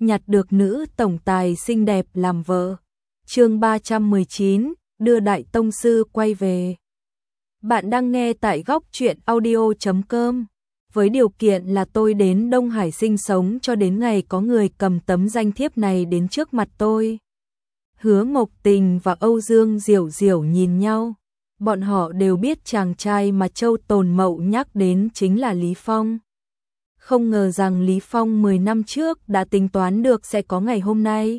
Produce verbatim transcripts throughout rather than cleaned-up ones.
nhặt được nữ tổng tài xinh đẹp làm vợ. Chương ba trăm mười chín, đưa đại tông sư quay về. Bạn đang nghe tại góc truyện audio chấm com. Với điều kiện là tôi đến Đông Hải sinh sống cho đến ngày có người cầm tấm danh thiếp này đến trước mặt tôi. Hứa Mộc Tình và Âu Dương Diểu Diểu nhìn nhau. Bọn họ đều biết chàng trai mà Châu Tồn Mậu nhắc đến chính là Lý Phong. Không ngờ rằng Lý Phong mười năm trước đã tính toán được sẽ có ngày hôm nay.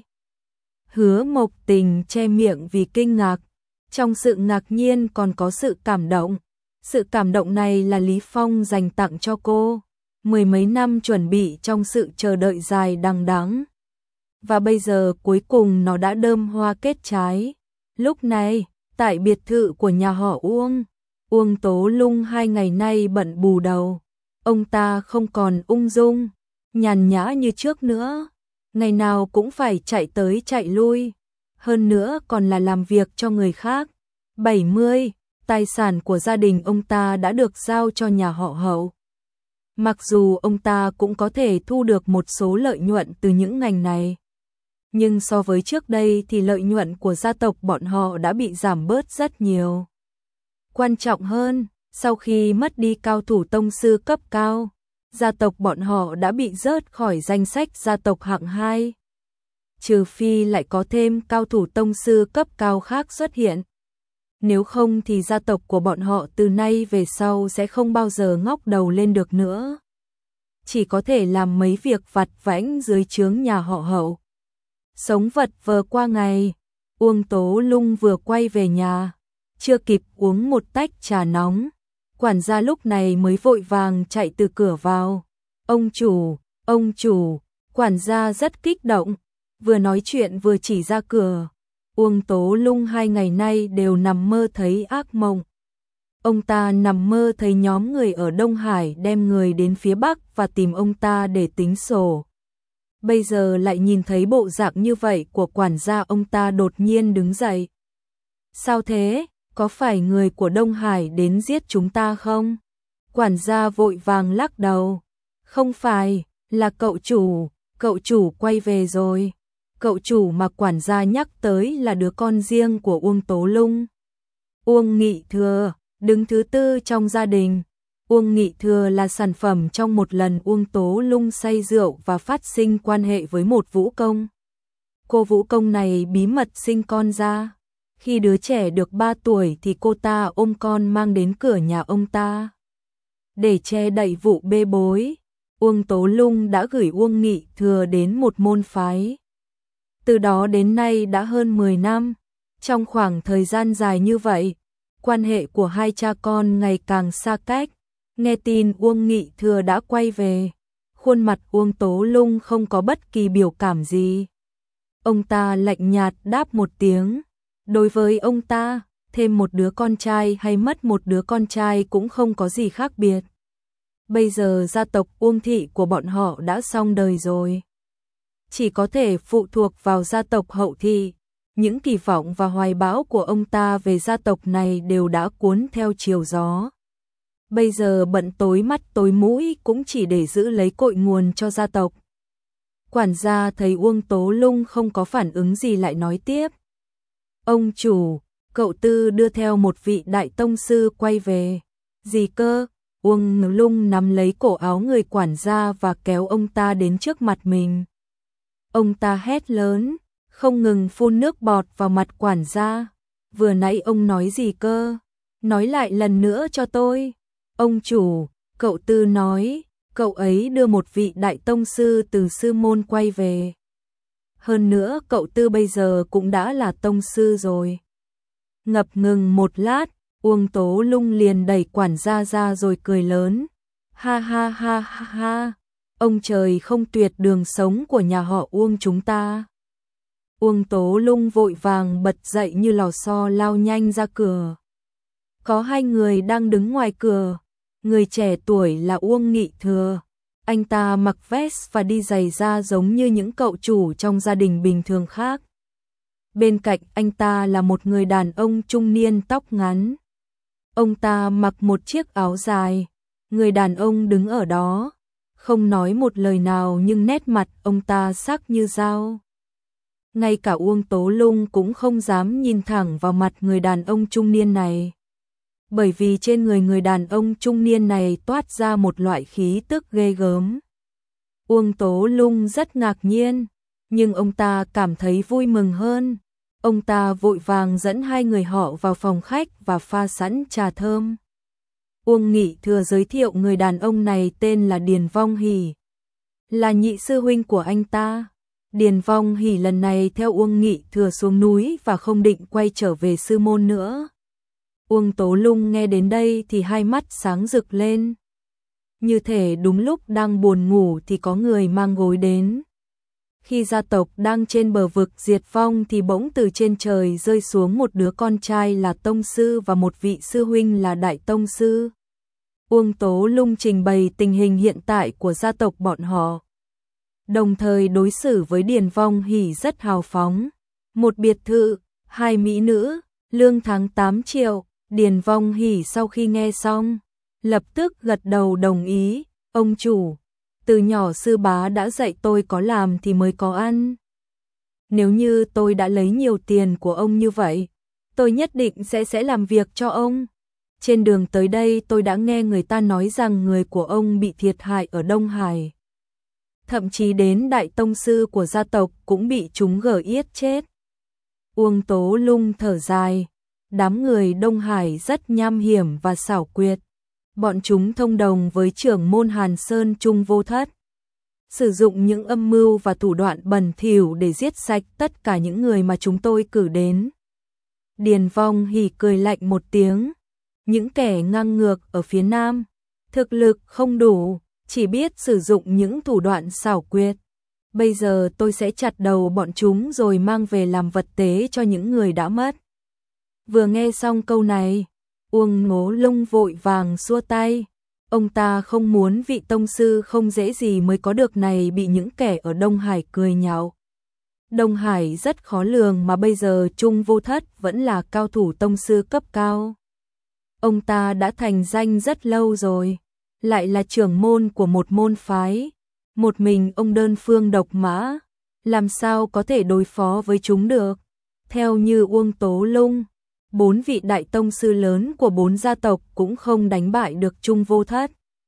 Hứa Mộc Tình che miệng vì kinh ngạc. Trong sự ngạc nhiên còn có sự cảm động. Sự cảm động này là Lý Phong dành tặng cho cô. Mười mấy năm chuẩn bị trong sự chờ đợi dài đằng đẵng. Và bây giờ cuối cùng nó đã đơm hoa kết trái. Lúc này, tại biệt thự của nhà họ Uông, Uông Tố Lung hai ngày nay bận bù đầu. Ông ta không còn ung dung, nhàn nhã như trước nữa. Ngày nào cũng phải chạy tới chạy lui. Hơn nữa còn là làm việc cho người khác. bảy mươi, tài sản của gia đình ông ta đã được giao cho nhà họ Hậu. Mặc dù ông ta cũng có thể thu được một số lợi nhuận từ những ngành này. Nhưng so với trước đây thì lợi nhuận của gia tộc bọn họ đã bị giảm bớt rất nhiều. Quan trọng hơn, sau khi mất đi cao thủ tông sư cấp cao, gia tộc bọn họ đã bị rớt khỏi danh sách gia tộc hạng hai. Trừ phi lại có thêm cao thủ tông sư cấp cao khác xuất hiện. Nếu không thì gia tộc của bọn họ từ nay về sau sẽ không bao giờ ngóc đầu lên được nữa. Chỉ có thể làm mấy việc vặt vãnh dưới trướng nhà họ Hậu. Sống vật vờ qua ngày, Uông Tố Lung vừa quay về nhà, chưa kịp uống một tách trà nóng. Quản gia lúc này mới vội vàng chạy từ cửa vào. Ông chủ, ông chủ, quản gia rất kích động, vừa nói chuyện vừa chỉ ra cửa. Uông Tố Lung hai ngày nay đều nằm mơ thấy ác mộng. Ông ta nằm mơ thấy nhóm người ở Đông Hải đem người đến phía Bắc và tìm ông ta để tính sổ. Bây giờ lại nhìn thấy bộ dạng như vậy của quản gia, ông ta đột nhiên đứng dậy. Sao thế? Có phải người của Đông Hải đến giết chúng ta không? Quản gia vội vàng lắc đầu. Không phải, là cậu chủ, cậu chủ quay về rồi. Cậu chủ mà quản gia nhắc tới là đứa con riêng của Uông Tố Lung. Uông Nghị Thừa, đứng thứ tư trong gia đình. Uông Nghị Thừa là sản phẩm trong một lần Uông Tố Lung say rượu và phát sinh quan hệ với một vũ công. Cô vũ công này bí mật sinh con ra. Khi đứa trẻ được ba tuổi thì cô ta ôm con mang đến cửa nhà ông ta. Để che đậy vụ bê bối, Uông Tố Lung đã gửi Uông Nghị Thừa đến một môn phái. Từ đó đến nay đã hơn mười năm. Trong khoảng thời gian dài như vậy, quan hệ của hai cha con ngày càng xa cách. Nghe tin Uông Nghị Thừa đã quay về, khuôn mặt Uông Tố Lung không có bất kỳ biểu cảm gì. Ông ta lạnh nhạt đáp một tiếng. Đối với ông ta, thêm một đứa con trai hay mất một đứa con trai cũng không có gì khác biệt. Bây giờ gia tộc Uông Thị của bọn họ đã xong đời rồi. Chỉ có thể phụ thuộc vào gia tộc Hậu Thị. Những kỳ vọng và hoài bão của ông ta về gia tộc này đều đã cuốn theo chiều gió. Bây giờ bận tối mắt tối mũi cũng chỉ để giữ lấy cội nguồn cho gia tộc. Quản gia thấy Uông Tố Lung không có phản ứng gì lại nói tiếp. Ông chủ, cậu Tư đưa theo một vị đại tông sư quay về. Gì cơ? Uông Lung nắm lấy cổ áo người quản gia và kéo ông ta đến trước mặt mình. Ông ta hét lớn, không ngừng phun nước bọt vào mặt quản gia. Vừa nãy ông nói gì cơ? Nói lại lần nữa cho tôi. Ông chủ, cậu Tư nói, cậu ấy đưa một vị đại tông sư từ sư môn quay về. Hơn nữa cậu Tư bây giờ cũng đã là tông sư rồi. Ngập ngừng một lát, Uông Tố Lung liền đẩy quản gia ra rồi cười lớn. Ha ha ha ha ha, ông trời không tuyệt đường sống của nhà họ Uông chúng ta. Uông Tố Lung vội vàng bật dậy như lò xo lao nhanh ra cửa. Có hai người đang đứng ngoài cửa. Người trẻ tuổi là Uông Nghị Thừa. Anh ta mặc vest và đi giày da giống như những cậu chủ trong gia đình bình thường khác. Bên cạnh anh ta là một người đàn ông trung niên tóc ngắn. Ông ta mặc một chiếc áo dài. Người đàn ông đứng ở đó, không nói một lời nào nhưng nét mặt ông ta sắc như dao. Ngay cả Uông Tố Lung cũng không dám nhìn thẳng vào mặt người đàn ông trung niên này. Bởi vì trên người người đàn ông trung niên này toát ra một loại khí tức ghê gớm. Uông Tố Lung rất ngạc nhiên, nhưng ông ta cảm thấy vui mừng hơn. Ông ta vội vàng dẫn hai người họ vào phòng khách và pha sẵn trà thơm. Uông Nghị Thừa giới thiệu người đàn ông này tên là Điền Vong Hỷ, là nhị sư huynh của anh ta. Điền Vong Hỷ lần này theo Uông Nghị Thừa xuống núi và không định quay trở về sư môn nữa. Uông Tố Lung nghe đến đây thì hai mắt sáng rực lên. Như thể đúng lúc đang buồn ngủ thì có người mang gối đến. Khi gia tộc đang trên bờ vực diệt vong thì bỗng từ trên trời rơi xuống một đứa con trai là tông sư và một vị sư huynh là đại tông sư. Uông Tố Lung trình bày tình hình hiện tại của gia tộc bọn họ, đồng thời đối xử với Điền Vong Hỷ rất hào phóng. Một biệt thự, hai mỹ nữ, lương tháng tám triệu. Điền Vong Hỷ sau khi nghe xong, lập tức gật đầu đồng ý. Ông chủ, từ nhỏ sư bá đã dạy tôi có làm thì mới có ăn. Nếu như tôi đã lấy nhiều tiền của ông như vậy, tôi nhất định sẽ sẽ làm việc cho ông. Trên đường tới đây tôi đã nghe người ta nói rằng người của ông bị thiệt hại ở Đông Hải. Thậm chí đến đại tông sư của gia tộc cũng bị chúng gở yết chết. Uông Tố Lung thở dài. Đám người Đông Hải rất nham hiểm và xảo quyệt. Bọn chúng thông đồng với trưởng môn Hàn Sơn Trung Vô Thất, sử dụng những âm mưu và thủ đoạn bẩn thỉu để giết sạch tất cả những người mà chúng tôi cử đến. Điền Vong Hỷ cười lạnh một tiếng. Những kẻ ngang ngược ở phía Nam, thực lực không đủ, chỉ biết sử dụng những thủ đoạn xảo quyệt. Bây giờ tôi sẽ chặt đầu bọn chúng rồi mang về làm vật tế cho những người đã mất. Vừa nghe xong câu này, Uông Ngố Lung vội vàng xua tay. Ông ta không muốn vị tông sư không dễ gì mới có được này bị những kẻ ở Đông Hải cười nhạo. Đông Hải rất khó lường mà bây giờ Trung Vô Thất vẫn là cao thủ tông sư cấp cao. Ông ta đã thành danh rất lâu rồi, lại là trưởng môn của một môn phái. Một mình ông đơn phương độc mã, làm sao có thể đối phó với chúng được. Theo như Uông Tố Lung, bốn vị đại tông sư lớn của bốn gia tộc cũng không đánh bại được Trung Vô Thất.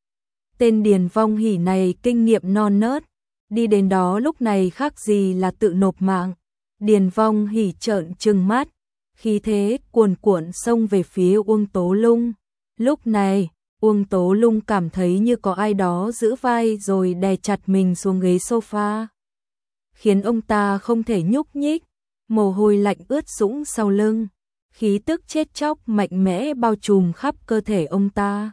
Tên Điền Vong Hỷ này kinh nghiệm non nớt, đi đến đó lúc này khác gì là tự nộp mạng. Điền Vong Hỷ trợn trừng mắt, khí thế cuồn cuộn xông về phía Uông Tố Lung. Lúc này, Uông Tố Lung cảm thấy như có ai đó giữ vai rồi đè chặt mình xuống ghế sofa, khiến ông ta không thể nhúc nhích, mồ hôi lạnh ướt sũng sau lưng. Khí tức chết chóc mạnh mẽ bao trùm khắp cơ thể ông ta.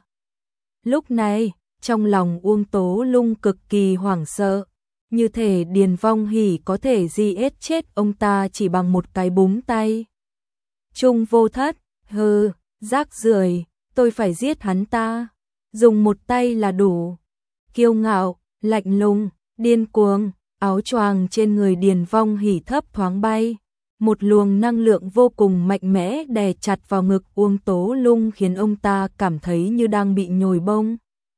Lúc này, trong lòng Uông Tố Lung cực kỳ hoảng sợ, như thể Điền Vong Hỷ có thể giết chết ông ta chỉ bằng một cái búng tay. Trung Vô Thất, hừ, rác rưởi, tôi phải giết hắn ta, dùng một tay là đủ. Kiêu ngạo, lạnh lùng, điên cuồng, áo choàng trên người Điền Vong Hỷ thấp thoáng bay. Một luồng năng lượng vô cùng mạnh mẽ đè chặt vào ngực Uông Tố Lung khiến ông ta cảm thấy như đang bị nhồi bông.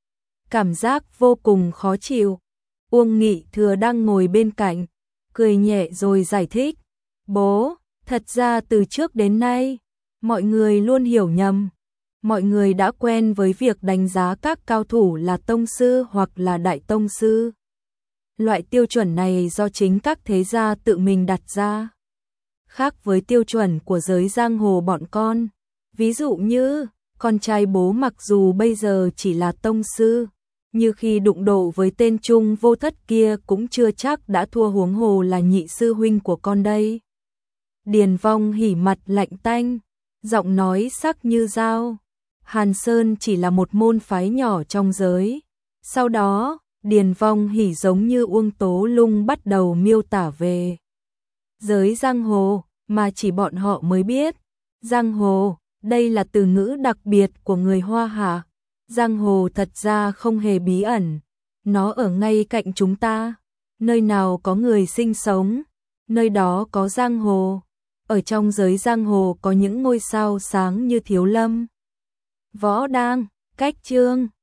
Cảm giác vô cùng khó chịu. Uông Nghị Thừa đang ngồi bên cạnh, cười nhẹ rồi giải thích. Bố, thật ra từ trước đến nay, mọi người luôn hiểu nhầm. Mọi người đã quen với việc đánh giá các cao thủ là tông sư hoặc là đại tông sư. Loại tiêu chuẩn này do chính các thế gia tự mình đặt ra, khác với tiêu chuẩn của giới giang hồ bọn con. Ví dụ như, con trai bố mặc dù bây giờ chỉ là tông sư, như khi đụng độ với tên Trung Vô Thất kia cũng chưa chắc đã thua, huống hồ là nhị sư huynh của con đây. Điền Vong Hỷ mặt lạnh tanh, giọng nói sắc như dao. Hàn Sơn chỉ là một môn phái nhỏ trong giới. Sau đó, Điền Vong Hỷ giống như Uông Tố Lung bắt đầu miêu tả về giới giang hồ mà chỉ bọn họ mới biết. Giang hồ, đây là từ ngữ đặc biệt của người Hoa Hạ. Giang hồ thật ra không hề bí ẩn, nó ở ngay cạnh chúng ta. Nơi nào có người sinh sống, nơi đó có giang hồ. Ở trong giới giang hồ có những ngôi sao sáng như Thiếu Lâm, Võ Đang, Cách Trương,